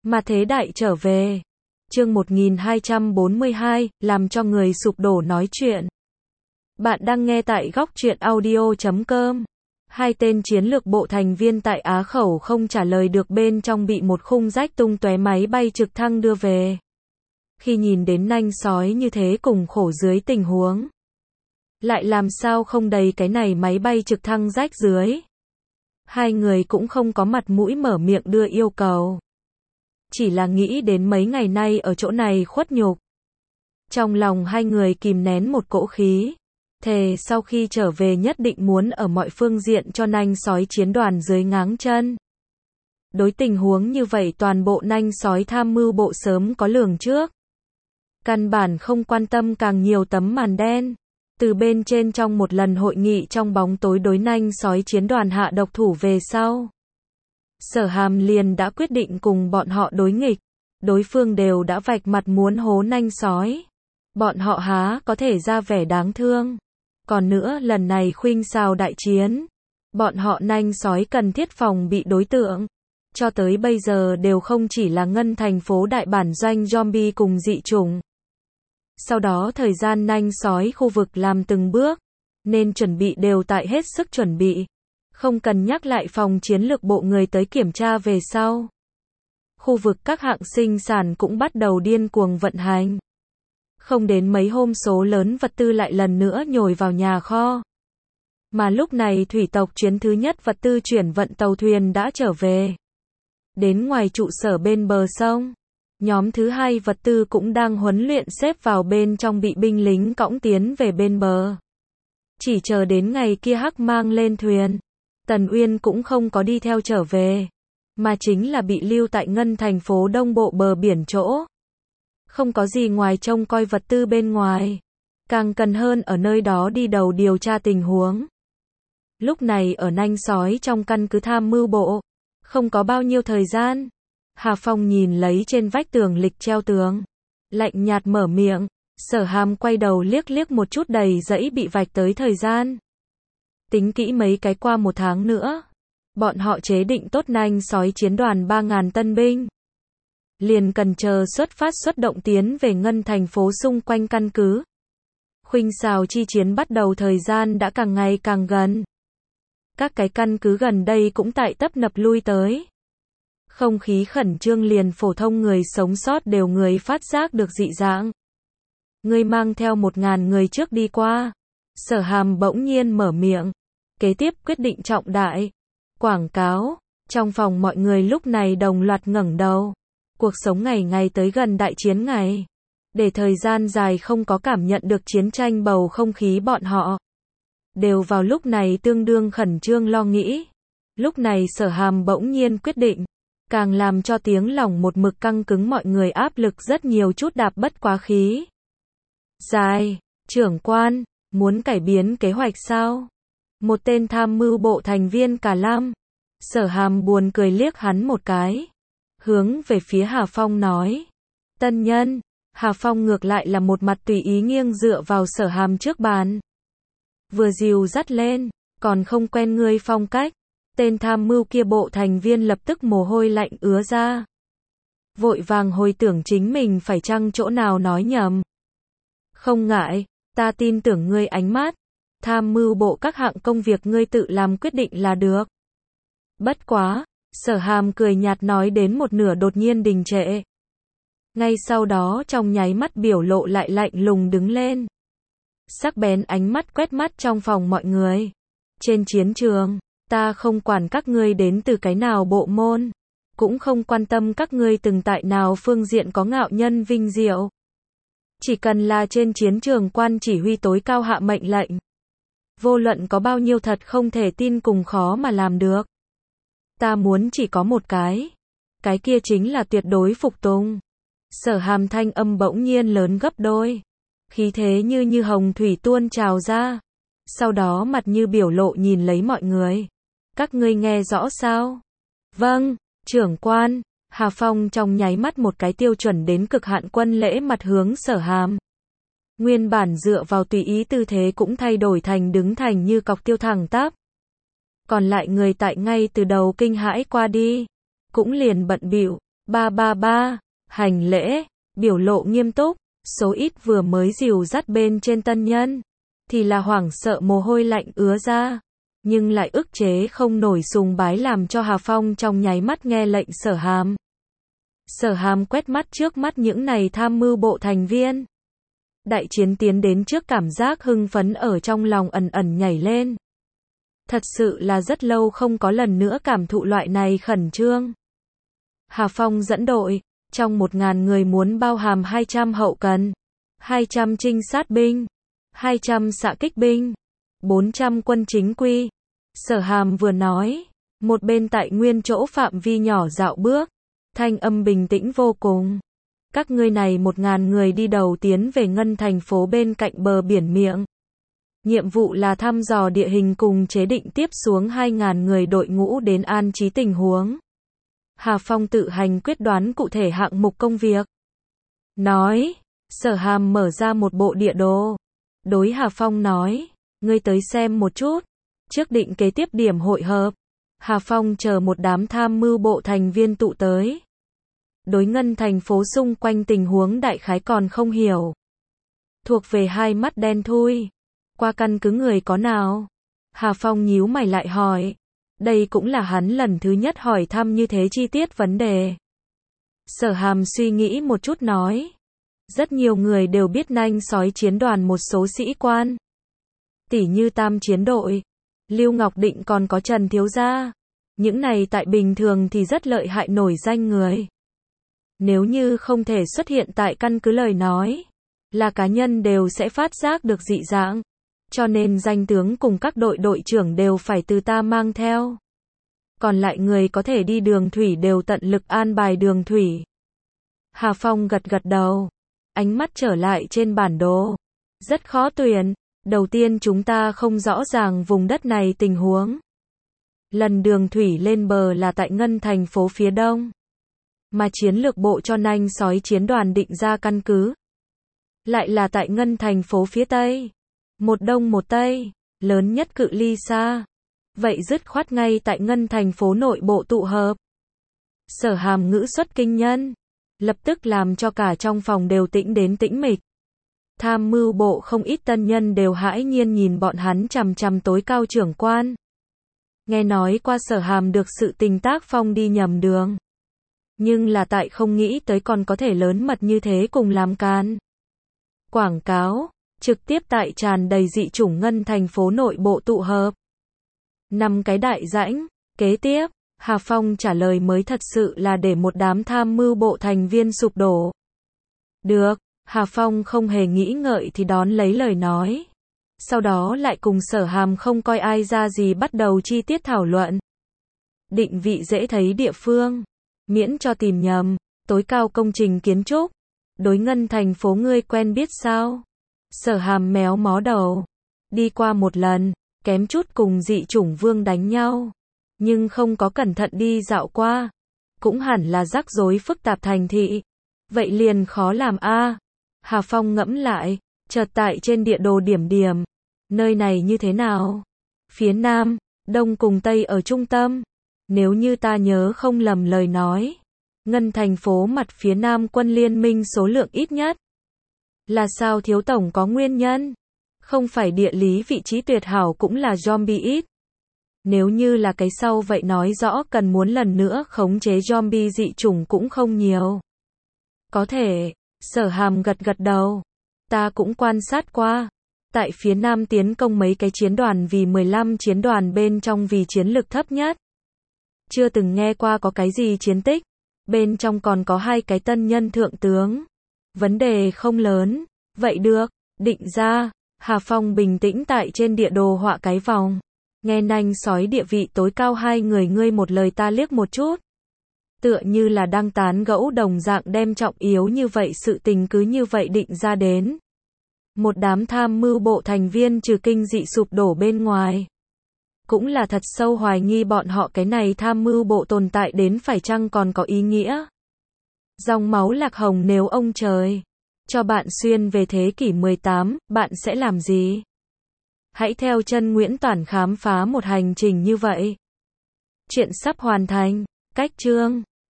Mà thế đại trở về. Chương 1242, làm cho người sụp đổ nói chuyện. Bạn đang nghe tại góc truyện audio.com. Hai tên chiến lược bộ thành viên tại Á Khẩu không trả lời được, bên trong bị một khung rách tung tóe máy bay trực thăng đưa về. Khi nhìn đến nanh sói như thế cùng khổ dưới tình huống, lại làm sao không đầy cái này máy bay trực thăng rách dưới. Hai người cũng không có mặt mũi mở miệng đưa yêu cầu. Chỉ là nghĩ đến mấy ngày nay ở chỗ này khuất nhục. Trong lòng hai người kìm nén một cỗ khí. Thề sau khi trở về nhất định muốn ở mọi phương diện cho nanh sói chiến đoàn dưới ngáng chân. Đối tình huống như vậy toàn bộ nanh sói tham mưu bộ sớm có lường trước. Căn bản không quan tâm càng nhiều tấm màn đen. Từ bên trên trong một lần hội nghị trong bóng tối đối nanh sói chiến đoàn hạ độc thủ về sau. Sở Hàm liền đã quyết định cùng bọn họ đối nghịch. Đối phương đều đã vạch mặt muốn hố nanh sói. Bọn họ há có thể ra vẻ đáng thương. Còn nữa lần này khuynh xào đại chiến. Bọn họ nanh sói cần thiết phòng bị đối tượng. Cho tới bây giờ đều không chỉ là ngân thành phố đại bản doanh zombie cùng dị chủng. Sau đó thời gian nanh sói khu vực làm từng bước. Nên chuẩn bị đều tại hết sức chuẩn bị. Không cần nhắc lại phòng chiến lược bộ người tới kiểm tra về sau. Khu vực các hạng sinh sản cũng bắt đầu điên cuồng vận hành. Không đến mấy hôm số lớn vật tư lại lần nữa nhồi vào nhà kho. Mà lúc này thủy tộc chuyến thứ nhất vật tư chuyển vận tàu thuyền đã trở về. Đến ngoài trụ sở bên bờ sông. Nhóm thứ hai vật tư cũng đang huấn luyện xếp vào bên trong bị binh lính cõng tiến về bên bờ. Chỉ chờ đến ngày kia hắc mang lên thuyền. Tần Uyên cũng không có đi theo trở về. Mà chính là bị lưu tại ngân thành phố đông bộ bờ biển chỗ. Không có gì ngoài trông coi vật tư bên ngoài. Càng cần hơn ở nơi đó đi đầu điều tra tình huống. Lúc này ở nanh sói trong căn cứ tham mưu bộ. Không có bao nhiêu thời gian. Hà Phong nhìn lấy trên vách tường lịch treo tường. Lạnh nhạt mở miệng. Sở Hàm quay đầu liếc liếc một chút đầy dãy bị vạch tới thời gian. Tính kỹ mấy cái qua một tháng nữa. Bọn họ chế định tốt nanh sói chiến đoàn 3.000 tân binh. Liền cần chờ xuất phát xuất động tiến về ngân thành phố xung quanh căn cứ. Khuynh xào chi chiến bắt đầu thời gian đã càng ngày càng gần. Các cái căn cứ gần đây cũng tại tấp nập lui tới. Không khí khẩn trương liền phổ thông người sống sót đều người phát giác được dị dạng. Người mang theo 1.000 người trước đi qua. Sở Hàm bỗng nhiên mở miệng. Kế tiếp quyết định trọng đại. Quảng cáo. Trong phòng mọi người lúc này đồng loạt ngẩng đầu. Cuộc sống ngày ngày tới gần đại chiến ngày. Để thời gian dài không có cảm nhận được chiến tranh bầu không khí, bọn họ đều vào lúc này tương đương khẩn trương lo nghĩ. Lúc này Sở Hàm bỗng nhiên quyết định. Càng làm cho tiếng lòng một mực căng cứng mọi người áp lực rất nhiều chút đạp bất quá khí. Dài, trưởng quan, muốn cải biến kế hoạch sao? Một tên tham mưu bộ thành viên cả Lam. Sở Hàm buồn cười liếc hắn một cái. Hướng về phía Hà Phong nói. Tân nhân. Hà Phong ngược lại là một mặt tùy ý nghiêng dựa vào Sở Hàm trước bàn. Vừa dìu dắt lên. Còn không quen ngươi phong cách. Tên tham mưu kia bộ thành viên lập tức mồ hôi lạnh ứa ra. Vội vàng hồi tưởng chính mình phải chăng chỗ nào nói nhầm. Không ngại, ta tin tưởng ngươi ánh mắt. Tham mưu bộ các hạng công việc ngươi tự làm quyết định là được. Bất quá, Sở Hàm cười nhạt nói đến một nửa đột nhiên đình trệ. Ngay sau đó trong nháy mắt biểu lộ lại lạnh lùng đứng lên. Sắc bén ánh mắt quét mắt trong phòng mọi người. Trên chiến trường, ta không quản các ngươi đến từ cái nào bộ môn. Cũng không quan tâm các ngươi từng tại nào phương diện có ngạo nhân vinh diệu. Chỉ cần là trên chiến trường quan chỉ huy tối cao hạ mệnh lệnh. Vô luận có bao nhiêu thật không thể tin cùng khó mà làm được. Ta muốn chỉ có một cái. Cái kia chính là tuyệt đối phục tùng. Sở Hàm thanh âm bỗng nhiên lớn gấp đôi. Khí thế như hồng thủy tuôn trào ra. Sau đó mặt như biểu lộ nhìn lấy mọi người. Các ngươi nghe rõ sao? Vâng, trưởng quan. Hà Phong trong nháy mắt một cái tiêu chuẩn đến cực hạn quân lễ mặt hướng Sở Hàm. Nguyên bản dựa vào tùy ý tư thế cũng thay đổi thành đứng thành như cọc tiêu thẳng tắp. Còn lại người tại ngay từ đầu kinh hãi qua đi. Cũng liền bận bịu 333, hành lễ, biểu lộ nghiêm túc, số ít vừa mới dìu dắt bên trên tân nhân, thì là hoảng sợ mồ hôi lạnh ứa ra, nhưng lại ức chế không nổi sùng bái làm cho Hà Phong trong nháy mắt nghe lệnh Sở Hàm. Sở Hàm quét mắt trước mắt những này tham mưu bộ thành viên. Đại chiến tiến đến trước cảm giác hưng phấn ở trong lòng ẩn ẩn nhảy lên. Thật sự là rất lâu không có lần nữa cảm thụ loại này khẩn trương. Hà Phong dẫn đội, trong 1000 người muốn bao hàm 200 hậu cần, 200 trinh sát binh, 200 xạ kích binh, 400 quân chính quy. Sở Hàm vừa nói, một bên tại nguyên chỗ phạm vi nhỏ dạo bước, thanh âm bình tĩnh vô cùng. Các ngươi này 1000 người đi đầu tiến về ngân thành phố bên cạnh bờ biển miệng. Nhiệm vụ là thăm dò địa hình cùng chế định tiếp xuống 2000 người đội ngũ đến an trí tình huống. Hà Phong tự hành quyết đoán cụ thể hạng mục công việc. Nói, Sở Hàm mở ra một bộ địa đồ. Đối Hà Phong nói, ngươi tới xem một chút. Trước định kế tiếp điểm hội hợp. Hà Phong chờ một đám tham mưu bộ thành viên tụ tới. Đối ngân thành phố xung quanh tình huống đại khái còn không hiểu. Thuộc về hai mắt đen thui. Qua căn cứ người có nào? Hà Phong nhíu mày lại hỏi. Đây cũng là hắn lần thứ nhất hỏi thăm như thế chi tiết vấn đề. Sở Hàm suy nghĩ một chút nói. Rất nhiều người đều biết nanh sói chiến đoàn một số sĩ quan. Tỉ như Tam chiến đội, Lưu Ngọc Định còn có Trần Thiếu Gia. Những này tại bình thường thì rất lợi hại nổi danh người. Nếu như không thể xuất hiện tại căn cứ lời nói, là cá nhân đều sẽ phát giác được dị dạng. Cho nên danh tướng cùng các đội trưởng đều phải từ ta mang theo. Còn lại người có thể đi đường thủy đều tận lực an bài đường thủy. Hà Phong gật gật đầu. Ánh mắt trở lại trên bản đồ. Rất khó tuyển. Đầu tiên chúng ta không rõ ràng vùng đất này tình huống. Lần đường thủy lên bờ là tại ngân thành phố phía đông. Mà chiến lược bộ cho nanh sói chiến đoàn định ra căn cứ. Lại là tại ngân thành phố phía tây. Một đông một tây, lớn nhất cự ly xa. Vậy dứt khoát ngay tại ngân thành phố nội bộ tụ hợp. Sở Hàm ngữ xuất kinh nhân. Lập tức làm cho cả trong phòng đều tĩnh đến tĩnh mịch. Tham mưu bộ không ít tân nhân đều hãi nhiên nhìn bọn hắn chằm chằm tối cao trưởng quan. Nghe nói qua Sở Hàm được sự tình tác phong đi nhầm đường. Nhưng là tại không nghĩ tới còn có thể lớn mật như thế cùng làm can. Quảng cáo, trực tiếp tại tràn đầy dị chủng ngân thành phố nội bộ tụ hợp. 5 cái đại rãnh, kế tiếp, Hà Phong trả lời mới thật sự là để một đám tham mưu bộ thành viên sụp đổ. Được, Hà Phong không hề nghĩ ngợi thì đón lấy lời nói. Sau đó lại cùng Sở Hàm không coi ai ra gì bắt đầu chi tiết thảo luận. Định vị dễ thấy địa phương, miễn cho tìm nhầm, tối cao công trình kiến trúc. Đối ngân thành phố ngươi quen biết sao? Sở Hàm méo mó đầu. Đi qua một lần, kém chút cùng dị chủng vương đánh nhau. Nhưng không có cẩn thận đi dạo qua. Cũng hẳn là rắc rối phức tạp thành thị. Vậy liền khó làm a. Hà Phong ngẫm lại, chợt tại trên địa đồ điểm điểm. Nơi này như thế nào? Phía Nam, Đông cùng Tây ở trung tâm. Nếu như ta nhớ không lầm lời nói. Ngân thành phố mặt phía Nam quân liên minh số lượng ít nhất. Là sao thiếu tổng có nguyên nhân? Không phải địa lý vị trí tuyệt hảo cũng là zombie ít. Nếu như là cái sau vậy nói rõ cần muốn lần nữa khống chế zombie dị chủng cũng không nhiều. Có thể, Sở Hàm gật gật đầu. Ta cũng quan sát qua. Tại phía Nam tiến công mấy cái chiến đoàn vì 15 chiến đoàn bên trong vì chiến lực thấp nhất. Chưa từng nghe qua có cái gì chiến tích. Bên trong còn có 2 cái tân nhân thượng tướng. Vấn đề không lớn. Vậy được, định ra. Hà Phong bình tĩnh tại trên địa đồ họa cái vòng. Nghe nanh sói địa vị tối cao 2 người ngươi một lời ta liếc một chút. Tựa như là đang tán gẫu đồng dạng đem trọng yếu như vậy sự tình cứ như vậy định ra đến. Một đám tham mưu bộ thành viên trừ kinh dị sụp đổ bên ngoài. Cũng là thật sâu hoài nghi bọn họ cái này tham mưu bộ tồn tại đến phải chăng còn có ý nghĩa. Dòng máu lạc hồng nếu ông trời cho bạn xuyên về thế kỷ 18, bạn sẽ làm gì? Hãy theo chân Nguyễn Toản khám phá một hành trình như vậy. Chuyện sắp hoàn thành. Cách chương